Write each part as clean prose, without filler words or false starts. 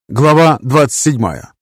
Глава 27.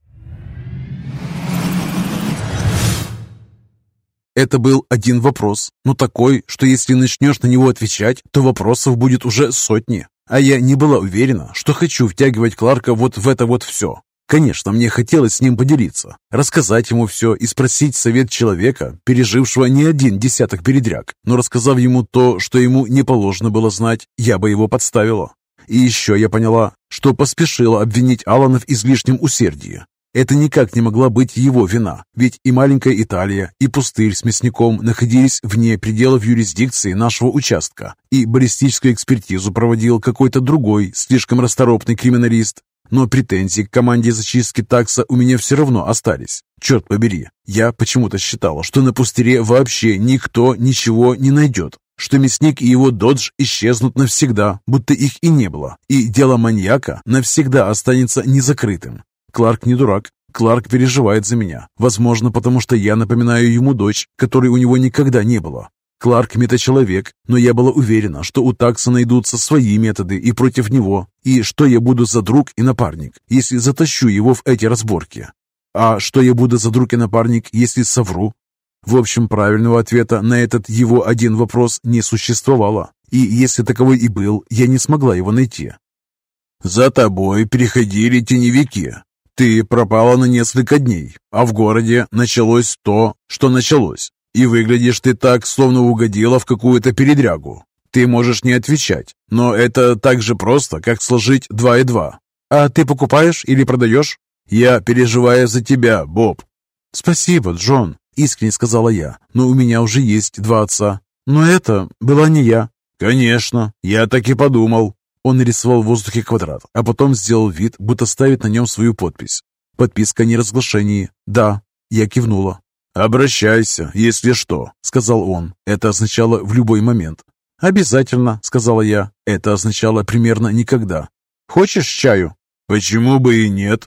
Это был один вопрос, но такой, что если начнешь на него отвечать, то вопросов будет уже сотни. А я не была уверена, что хочу втягивать Кларка вот в это вот все. Конечно, мне хотелось с ним поделиться, рассказать ему все и спросить совет человека, пережившего не один десяток передряг, но рассказав ему то, что ему не положено было знать, я бы его подставила. И еще я поняла, что поспешила обвинить Алана в излишнем усердии. Это никак не могла быть его вина, ведь и маленькая Италия, и пустырь с мясником находились вне пределов юрисдикции нашего участка, и баллистическую экспертизу проводил какой-то другой, слишком расторопный криминалист. Но претензии к команде зачистки такса у меня все равно остались. Черт побери, я почему-то считала, что на пустыре вообще никто ничего не найдет, что мясник и его додж исчезнут навсегда, будто их и не было, и дело маньяка навсегда останется незакрытым. Кларк не дурак, Кларк переживает за меня, возможно, потому что я напоминаю ему дочь, которой у него никогда не было. Кларк метачеловек, но я была уверена, что у такса найдутся свои методы и против него, и что я буду за друг и напарник, если затащу его в эти разборки. А что я буду за друг и напарник, если совру? В общем, правильного ответа на этот его один вопрос не существовало, и если таковой и был, я не смогла его найти. «За тобой переходили теневики. Ты пропала на несколько дней, а в городе началось то, что началось. И выглядишь ты так, словно угодила в какую-то передрягу. Ты можешь не отвечать, но это так же просто, как сложить 2 и 2. А ты покупаешь или продаешь? Я переживаю за тебя, Боб». «Спасибо, Джон», — искренне сказала я, «но у меня уже есть 2 отца. Но это была не я». «Конечно, я так и подумал». Он нарисовал в воздухе квадрат, а потом сделал вид, будто ставит на нем свою подпись. «Подписка о неразглашении». «Да», — я кивнула. «Обращайся, если что», — сказал он. Это означало «в любой момент». «Обязательно», — сказала я. Это означало примерно «никогда». «Хочешь чаю?» «Почему бы и нет?»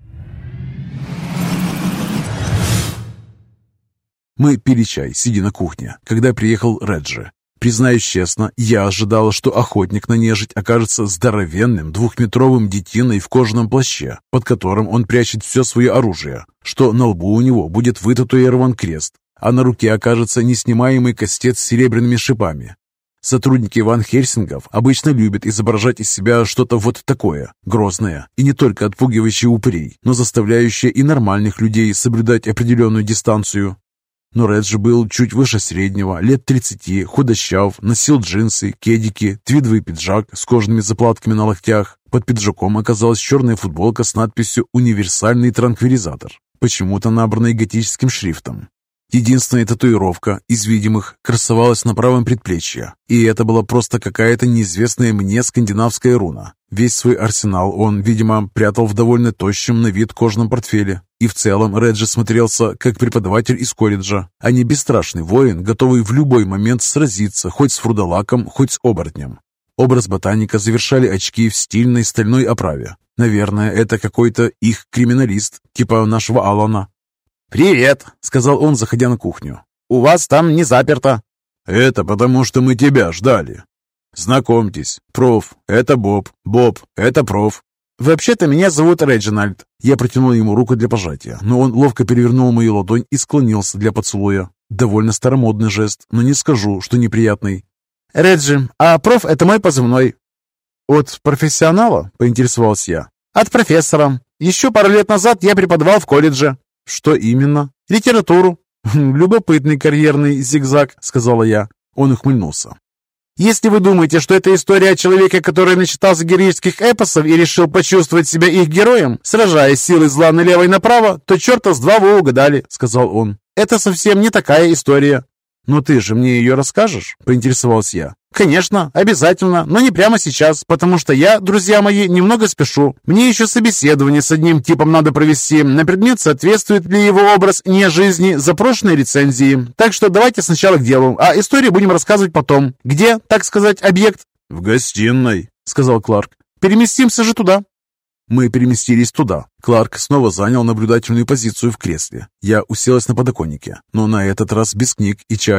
Мы пили чай, сидя на кухне, когда приехал Реджи. Признаюсь честно, я ожидала, что охотник на нежить окажется здоровенным 2-метровым детиной в кожаном плаще, под которым он прячет все свое оружие, что на лбу у него будет вытатуирован крест, а на руке окажется неснимаемый кастет с серебряными шипами. Сотрудники Ван Хельсингов обычно любят изображать из себя что-то вот такое, грозное, и не только отпугивающее упырей, но заставляющее и нормальных людей соблюдать определенную дистанцию. Но Реджи был чуть выше среднего, лет 30, худощав, носил джинсы, кедики, твидовый пиджак с кожаными заплатками на локтях. Под пиджаком оказалась черная футболка с надписью «Универсальный транквилизатор», почему-то набранной готическим шрифтом. Единственная татуировка из видимых красовалась на правом предплечье, и это была просто какая-то неизвестная мне скандинавская руна. Весь свой арсенал он, видимо, прятал в довольно тощем на вид кожаном портфеле. И в целом Реджи смотрелся как преподаватель из колледжа, а не бесстрашный воин, готовый в любой момент сразиться хоть с фрудолаком, хоть с оборотнем. Образ ботаника завершали очки в стильной стальной оправе. Наверное, это какой-то их криминалист, типа нашего Алана. «Привет», — сказал он, заходя на кухню. «У вас там не заперто». «Это потому, что мы тебя ждали. Знакомьтесь, проф, это Боб, Боб, это проф». «Вообще-то меня зовут Реджинальд». Я протянул ему руку для пожатия, но он ловко перевернул мою ладонь и склонился для поцелуя. Довольно старомодный жест, но не скажу, что неприятный. «Реджи, а проф — это мой позывной». «От профессионала?» — поинтересовался я. «От профессора. Еще пару лет назад я преподавал в колледже». «Что именно?» «Литературу». «Любопытный карьерный зигзаг», — сказала я. Он ухмыльнулся. «Если вы думаете, что это история о человеке, который начитался героических эпосов и решил почувствовать себя их героем, сражаясь силой зла налево и направо, то черта с два вы угадали», — сказал он. «Это совсем не такая история». «Но ты же мне ее расскажешь?» — поинтересовался я. «Конечно, обязательно, но не прямо сейчас, потому что я, друзья мои, немного спешу. Мне еще собеседование с одним типом надо провести на предмет, соответствует ли его образ не жизни запрошенной рецензии. Так что давайте сначала к делу, а историю будем рассказывать потом. Где, так сказать, объект?» «В гостиной», — сказал Кларк. «Переместимся же туда». Мы переместились туда. Кларк снова занял наблюдательную позицию в кресле. Я уселась на подоконнике, но на этот раз без книг и чая.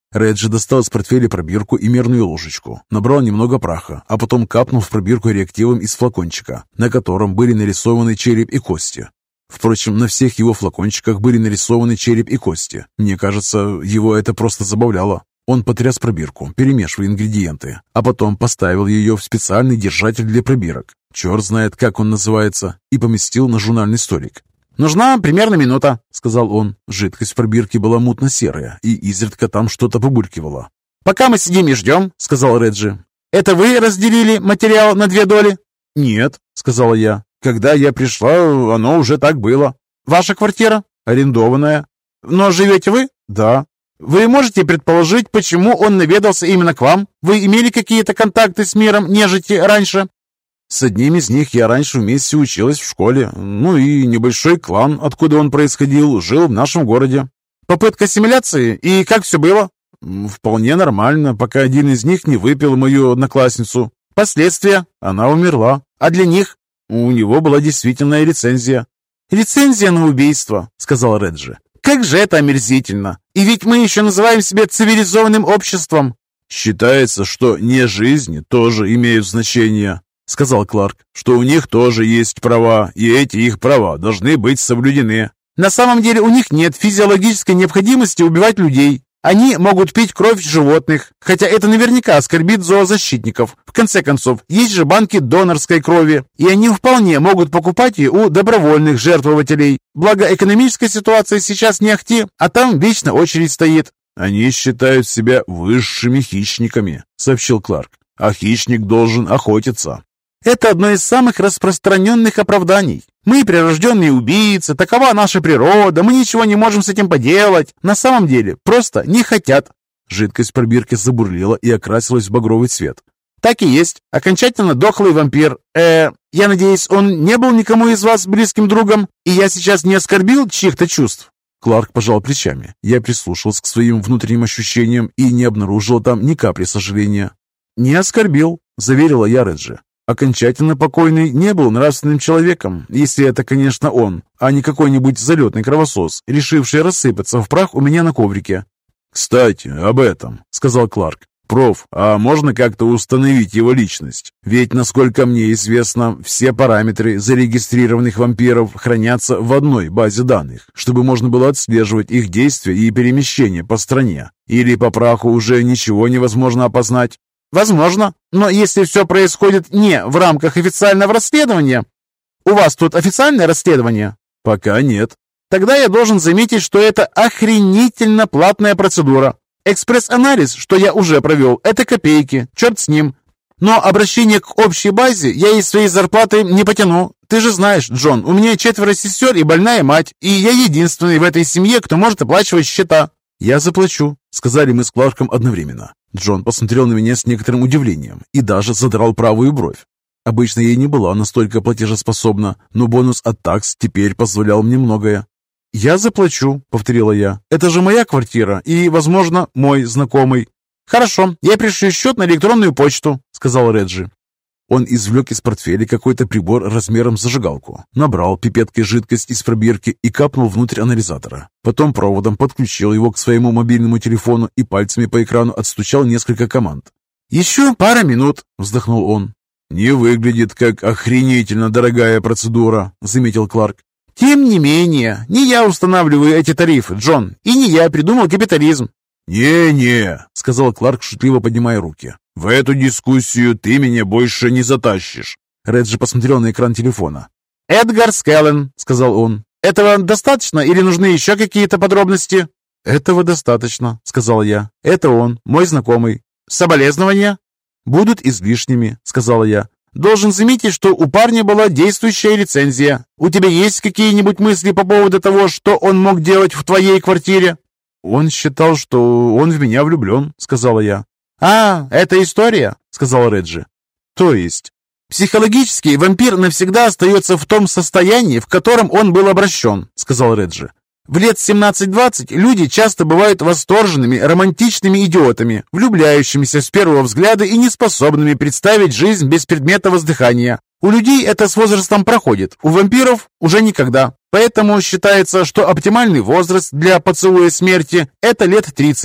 Реджи достал из портфеля пробирку и мерную ложечку, набрал немного праха, а потом капнул в пробирку реактивом из флакончика, на котором были нарисованы череп и кости. Впрочем, на всех его флакончиках были нарисованы череп и кости. Мне кажется, его это просто забавляло. Он потряс пробирку, перемешивая ингредиенты, а потом поставил ее в специальный держатель для пробирок. Черт знает, как он называется, и поместил на журнальный столик. «Нужна примерно минута», — сказал он. Жидкость в пробирке была мутно-серая, и изредка там что-то побулькивало. «Пока мы сидим и ждем», — сказал Реджи. «Это вы разделили материал на 2 доли?» «Нет», — сказала я. «Когда я пришла, оно уже так было». «Ваша квартира?» «Арендованная». «Но живете вы?» «Да». «Вы можете предположить, почему он наведался именно к вам? Вы имели какие-то контакты с миром нежити раньше?» «С одним из них я раньше вместе училась в школе. Ну и небольшой клан, откуда он происходил, жил в нашем городе». «Попытка ассимиляции? И как все было?» «Вполне нормально, пока один из них не выпил мою одноклассницу». «Последствия?» «Она умерла». «А для них?» «У него была действительная лицензия». «Лицензия на убийство», — сказал Реджи. «Как же это омерзительно! И ведь мы еще называем себя цивилизованным обществом!» «Считается, что не жизни тоже имеют значение», — сказал Кларк, «что у них тоже есть права, и эти их права должны быть соблюдены». «На самом деле у них нет физиологической необходимости убивать людей. Они могут пить кровь животных, хотя это наверняка оскорбит зоозащитников. В конце концов, есть же банки донорской крови, и они вполне могут покупать ее у добровольных жертвователей. Благо, экономическая ситуация сейчас не ахти, а там вечно очередь стоит». «Они считают себя высшими хищниками», — сообщил Кларк. «А хищник должен охотиться». «Это одно из самых распространенных оправданий. Мы прирожденные убийцы, такова наша природа, мы ничего не можем с этим поделать. На самом деле, просто не хотят». Жидкость в пробирке забурлила и окрасилась в багровый цвет. «Так и есть. Окончательно дохлый вампир. Я надеюсь, он не был никому из вас близким другом, и я сейчас не оскорбил чьих-то чувств?» Кларк пожал плечами. Я прислушался к своим внутренним ощущениям и не обнаружил там ни капли сожаления. «Не оскорбил», — заверила я Реджи. Окончательно покойный не был нравственным человеком, если это, конечно, он, а не какой-нибудь залетный кровосос, решивший рассыпаться в прах у меня на коврике. «Кстати, об этом», — сказал Кларк. «Проф, а можно как-то установить его личность? Ведь, насколько мне известно, все параметры зарегистрированных вампиров хранятся в одной базе данных, чтобы можно было отслеживать их действия и перемещения по стране. Или по праху уже ничего невозможно опознать?» «Возможно, но если все происходит не в рамках официального расследования...» «У вас тут официальное расследование?» «Пока нет». «Тогда я должен заметить, что это охренительно платная процедура. Экспресс-анализ, что я уже провел, это копейки, черт с ним. Но обращение к общей базе я из своей зарплаты не потяну. Ты же знаешь, Джон, у меня 4 сестер и больная мать, и я единственный в этой семье, кто может оплачивать счета». «Я заплачу», — сказали мы с Кларком одновременно. Джон посмотрел на меня с некоторым удивлением и даже задрал правую бровь. Обычно я не была настолько платежеспособна, но бонус от такс теперь позволял мне многое. «Я заплачу», — повторила я. «Это же моя квартира и, возможно, мой знакомый». «Хорошо, я пришлю счет на электронную почту», — сказал Реджи. Он извлек из портфеля какой-то прибор размером с зажигалку, набрал пипеткой жидкость из пробирки и капнул внутрь анализатора. Потом проводом подключил его к своему мобильному телефону и пальцами по экрану отстучал несколько команд. «Еще пара минут», — вздохнул он. «Не выглядит как охренительно дорогая процедура», — заметил Кларк. «Тем не менее, не я устанавливаю эти тарифы, Джон, и не я придумал капитализм». «Не-не», — сказал Кларк, шутливо поднимая руки. «В эту дискуссию ты меня больше не затащишь». Реджи посмотрел на экран телефона. «Эдгар Скеллен», — сказал он. «Этого достаточно или нужны еще какие-то подробности?» «Этого достаточно», — сказал я. «Это он, мой знакомый». «Соболезнования?» «Будут излишними», — сказала я. «Должен заметить, что у парня была действующая лицензия. У тебя есть какие-нибудь мысли по поводу того, что он мог делать в твоей квартире?» «Он считал, что он в меня влюблен», — сказала я. «А, это история», — сказал Реджи. «То есть?» «Психологически вампир навсегда остается в том состоянии, в котором он был обращен», — сказал Реджи. «В лет 17-20 люди часто бывают восторженными, романтичными идиотами, влюбляющимися с первого взгляда и неспособными представить жизнь без предмета воздыхания. У людей это с возрастом проходит, у вампиров уже никогда. Поэтому считается, что оптимальный возраст для поцелуя смерти – это лет 30.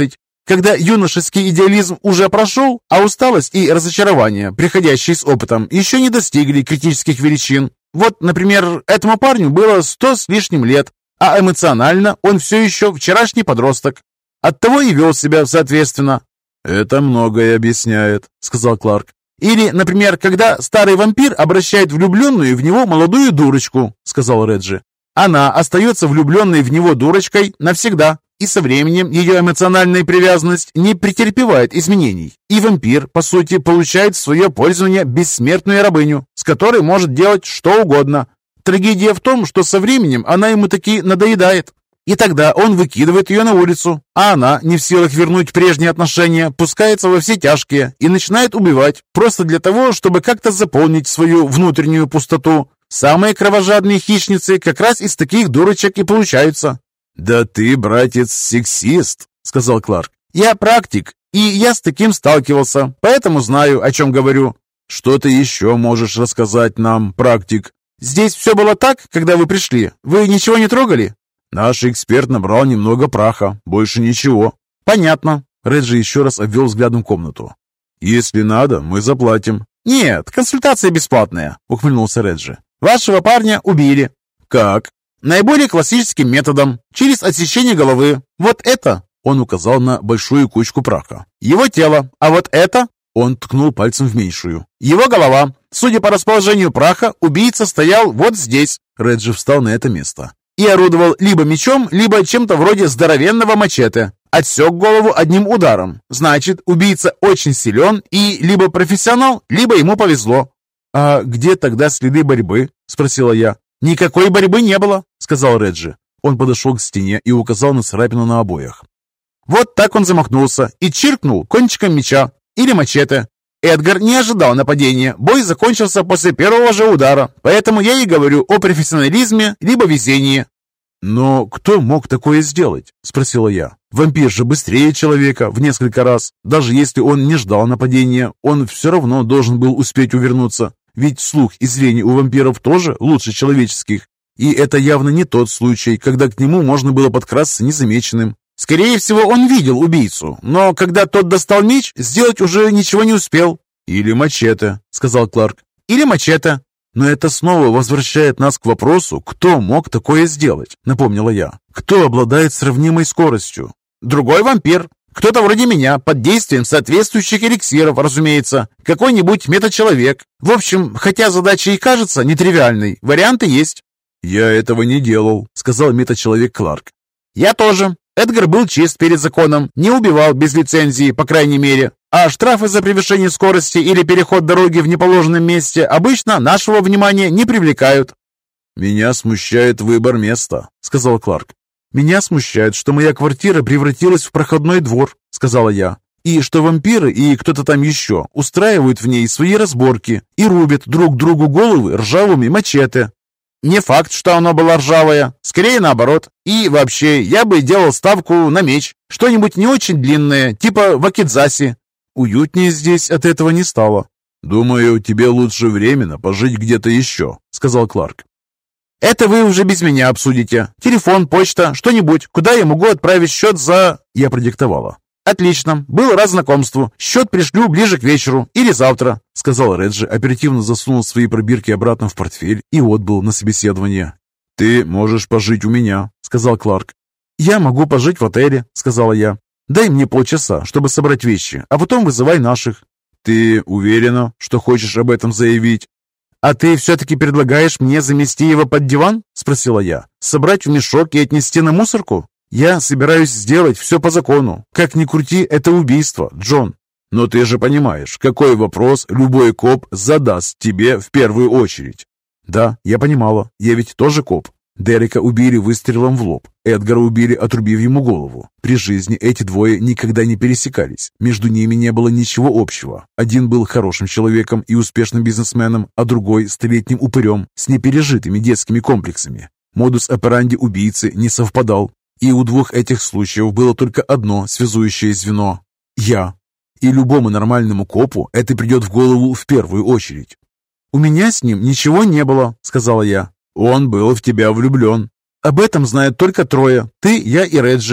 Когда юношеский идеализм уже прошел, а усталость и разочарование, приходящие с опытом, еще не достигли критических величин. Вот, например, этому парню было 100 с лишним лет, а эмоционально он все еще вчерашний подросток. Оттого и вел себя соответственно. «Это многое объясняет», — сказал Кларк. «Или, например, когда старый вампир обращает влюбленную в него молодую дурочку», — сказал Реджи. «Она остается влюбленной в него дурочкой навсегда, и со временем ее эмоциональная привязанность не претерпевает изменений, и вампир, по сути, получает в свое пользование бессмертную рабыню, с которой может делать что угодно. Трагедия в том, что со временем она ему таки надоедает. И тогда он выкидывает ее на улицу, а она, не в силах вернуть прежние отношения, пускается во все тяжкие и начинает убивать, просто для того, чтобы как-то заполнить свою внутреннюю пустоту. Самые кровожадные хищницы как раз из таких дурочек и получаются». «Да ты, братец, сексист», — сказал Кларк. «Я практик, и я с таким сталкивался, поэтому знаю, о чем говорю». «Что ты еще можешь рассказать нам, практик?» «Здесь все было так, когда вы пришли? Вы ничего не трогали?» «Наш эксперт набрал немного праха, больше ничего». «Понятно». Реджи еще раз обвел взглядом комнату. «Если надо, мы заплатим». «Нет, консультация бесплатная», — ухмыльнулся Реджи. «Вашего парня убили». «Как?» «Наиболее классическим методом, через отсечение головы. Вот это», — он указал на большую кучку праха, «его тело, а вот это...» — он ткнул пальцем в меньшую. «Его голова. Судя по расположению праха, убийца стоял вот здесь». Реджи встал на это место. «И орудовал либо мечом, либо чем-то вроде здоровенного мачете. Отсек голову одним ударом. Значит, убийца очень силен и либо профессионал, либо ему повезло». «А где тогда следы борьбы?» — спросила я. «Никакой борьбы не было», — сказал Реджи. Он подошел к стене и указал на царапину на обоях. «Вот так он замахнулся и чиркнул кончиком меча или мачете. Эдгар не ожидал нападения. Бой закончился после первого же удара, поэтому я и говорю о профессионализме либо везении». «Но кто мог такое сделать?» — спросила я. «Вампир же быстрее человека в несколько раз. Даже если он не ждал нападения, он все равно должен был успеть увернуться. Ведь слух и зрение у вампиров тоже лучше человеческих. И это явно не тот случай, когда к нему можно было подкрасться незамеченным. Скорее всего, он видел убийцу, но когда тот достал меч, сделать уже ничего не успел». «Или мачете», — сказал Кларк. «Или мачете». «Но это снова возвращает нас к вопросу, кто мог такое сделать», — напомнила я. «Кто обладает сравнимой скоростью?» «Другой вампир. Кто-то вроде меня, под действием соответствующих эликсиров, разумеется. Какой-нибудь метачеловек. В общем, хотя задача и кажется нетривиальной, варианты есть». «Я этого не делал», — сказал метачеловек Кларк. «Я тоже. Эдгар был чист перед законом, не убивал без лицензии, по крайней мере. А штрафы за превышение скорости или переход дороги в неположенном месте обычно нашего внимания не привлекают». «Меня смущает выбор места», — сказал Кларк. «Меня смущает, что моя квартира превратилась в проходной двор», — сказала я. «И что вампиры и кто-то там еще устраивают в ней свои разборки и рубят друг другу головы ржавыми мачете». «Не факт, что оно было ржавое. Скорее наоборот. И вообще, я бы делал ставку на меч. Что-нибудь не очень длинное, типа вакидзаси». Уютнее здесь от этого не стало. «Думаю, тебе лучше временно пожить где-то еще», — сказал Кларк. «Это вы уже без меня обсудите. Телефон, почта, что-нибудь. Куда я могу отправить счет за...» Я продиктовала. «Отлично. Был рад знакомству. Счет пришлю ближе к вечеру или завтра», — сказал Реджи, оперативно засунул свои пробирки обратно в портфель и отбыл на собеседование. «Ты можешь пожить у меня», — сказал Кларк. «Я могу пожить в отеле», — сказала я. «Дай мне полчаса, чтобы собрать вещи, а потом вызывай наших». «Ты уверена, что хочешь об этом заявить?» «А ты все-таки предлагаешь мне замести его под диван?» — спросила я. «Собрать в мешок и отнести на мусорку? Я собираюсь сделать все по закону. Как ни крути, это убийство, Джон». «Но ты же понимаешь, какой вопрос любой коп задаст тебе в первую очередь». «Да, я понимала. Я ведь тоже коп. Дерека убили выстрелом в лоб. Эдгара убили, отрубив ему голову. При жизни эти двое никогда не пересекались. Между ними не было ничего общего. Один был хорошим человеком и успешным бизнесменом, а другой – столетним упырем с непережитыми детскими комплексами. Модус операнди убийцы не совпадал. И у двух этих случаев было только одно связующее звено – я. И любому нормальному копу это придет в голову в первую очередь. «У меня с ним ничего не было», – сказала я. «Он был в тебя влюблен». «Об этом знают только трое. Ты, я и Реджи».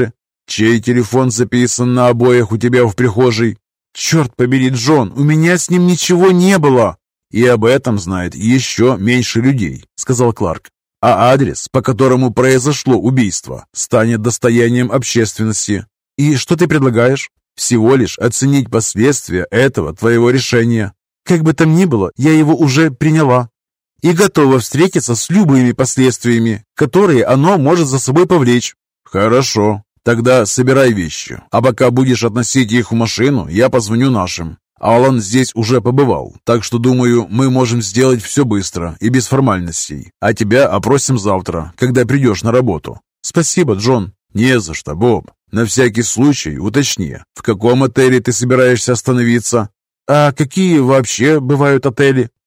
Чей телефон записан на обоях у тебя в прихожей? Черт побери, Джон, у меня с ним ничего не было. И об этом знает еще меньше людей, сказал Кларк. А адрес, по которому произошло убийство, станет достоянием общественности. И что ты предлагаешь? Всего лишь оценить последствия этого твоего решения. Как бы там ни было, я его уже приняла и готова встретиться с любыми последствиями, которые оно может за собой повлечь. Хорошо, тогда собирай вещи, а пока будешь относить их в машину, я позвоню нашим. Алан здесь уже побывал, так что, думаю, мы можем сделать все быстро и без формальностей. А тебя опросим завтра, когда придешь на работу. Спасибо, Джон. Не за что, Боб. На всякий случай уточни, в каком отеле ты собираешься остановиться? А какие вообще бывают отели?